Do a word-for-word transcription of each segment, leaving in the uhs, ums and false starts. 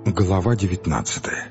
Глава девятнадцатая.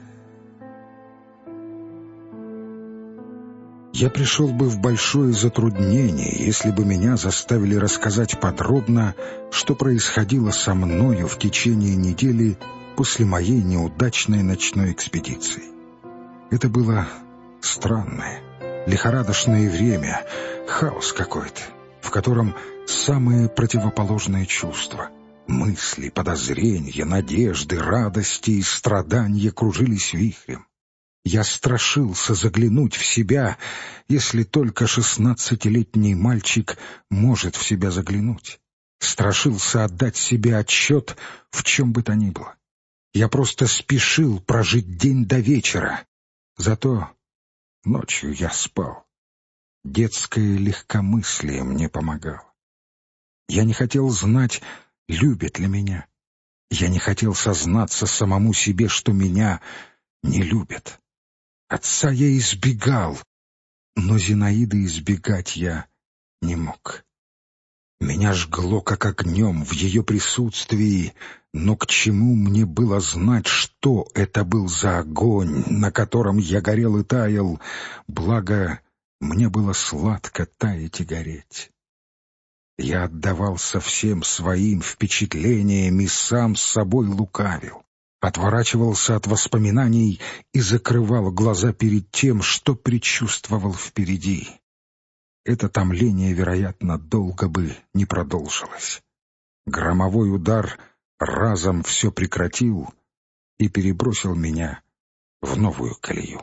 Я пришел бы в большое затруднение, если бы меня заставили рассказать подробно, что происходило со мною в течение недели после моей неудачной ночной экспедиции. Это было странное, лихорадочное время, хаос какой-то, в котором самые противоположные чувства — мысли, подозрения, надежды, радости и страдания кружились вихрем. Я страшился заглянуть в себя, если только шестнадцатилетний мальчик может в себя заглянуть. Страшился отдать себе отчет в чем бы то ни было. Я просто спешил прожить день до вечера. Зато ночью я спал. Детское легкомыслие мне помогало. Я не хотел знать, любит ли меня. Я не хотел сознаться самому себе, что меня не любят. Отца я избегал, но Зинаиды избегать я не мог. Меня жгло как огнем в ее присутствии, но к чему мне было знать, что это был за огонь, на котором я горел и таял, благо мне было сладко таять и гореть. Я отдавался всем своим впечатлениям и сам с собой лукавил, отворачивался от воспоминаний и закрывал глаза перед тем, что предчувствовал впереди. Это томление, вероятно, долго бы не продолжилось. Громовой удар разом все прекратил и перебросил меня в новую колею.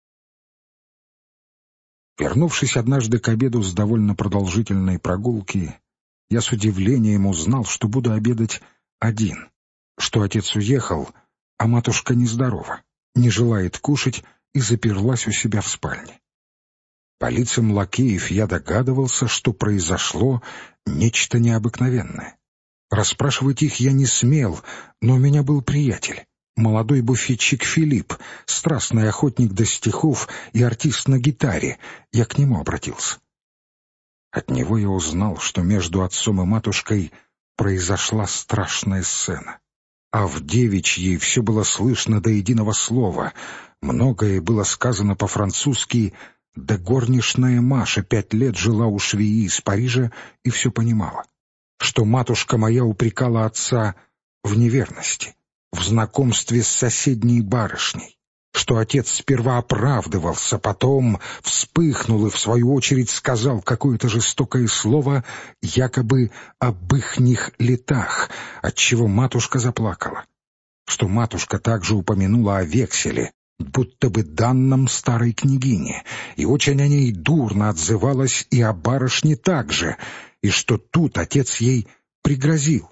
Вернувшись однажды к обеду с довольно продолжительной прогулки, я с удивлением узнал, что буду обедать один, что отец уехал, а матушка нездорова, не желает кушать и заперлась у себя в спальне. По лицам лакеев я догадывался, что произошло нечто необыкновенное. Расспрашивать их я не смел, но у меня был приятель, молодой буфетчик Филипп, страстный охотник до стихов и артист на гитаре. Я к нему обратился. От него я узнал, что между отцом и матушкой произошла страшная сцена. А в девичьей все было слышно до единого слова. Многое было сказано по-французски, да горничная Маша пять лет жила у швеи из Парижа и все понимала. Что матушка моя упрекала отца в неверности, в знакомстве с соседней барышней, что отец сперва оправдывался, потом вспыхнул и в свою очередь сказал какое-то жестокое слово якобы об ихних летах, отчего матушка заплакала, что матушка также упомянула о векселе, будто бы данном старой княгине, и очень о ней дурно отзывалась и о барышне также, и что тут отец ей пригрозил.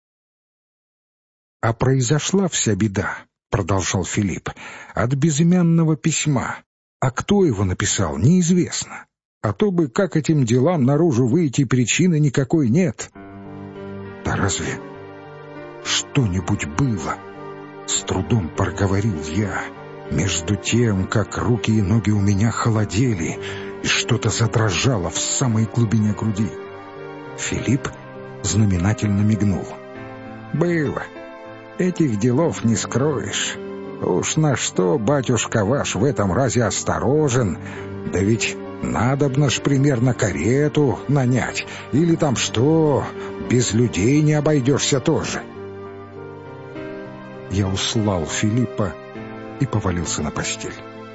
«А произошла вся беда, — продолжал Филипп, — от безымянного письма, а кто его написал, неизвестно. А то бы как этим делам наружу выйти, причины никакой нет». «Да разве что-нибудь было?» — с трудом проговорил я, между тем, как руки и ноги у меня холодели, и что-то задрожало в самой глубине груди. Филипп знаменательно мигнул. «Было. Этих делов не скроешь. Уж на что батюшка ваш в этом разе осторожен, да ведь надобно ж примерно карету нанять, или там что, без людей не обойдешься тоже». Я услал Филиппа и повалился на постель.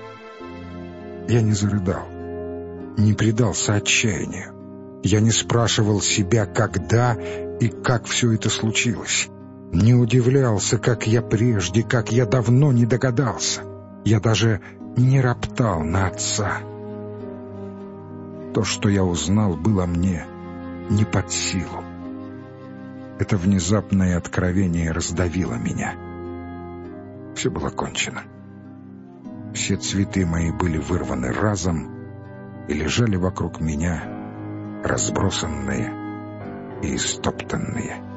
Я не зарыдал, не предался отчаянию. Я не спрашивал себя, когда и как все это случилось. Не удивлялся, как я прежде, как я давно не догадался. Я даже не роптал на отца. То, что я узнал, было мне не под силу. Это внезапное откровение раздавило меня. Все было кончено. Все цветы мои были вырваны разом и лежали вокруг меня, разбросанные и истоптанные.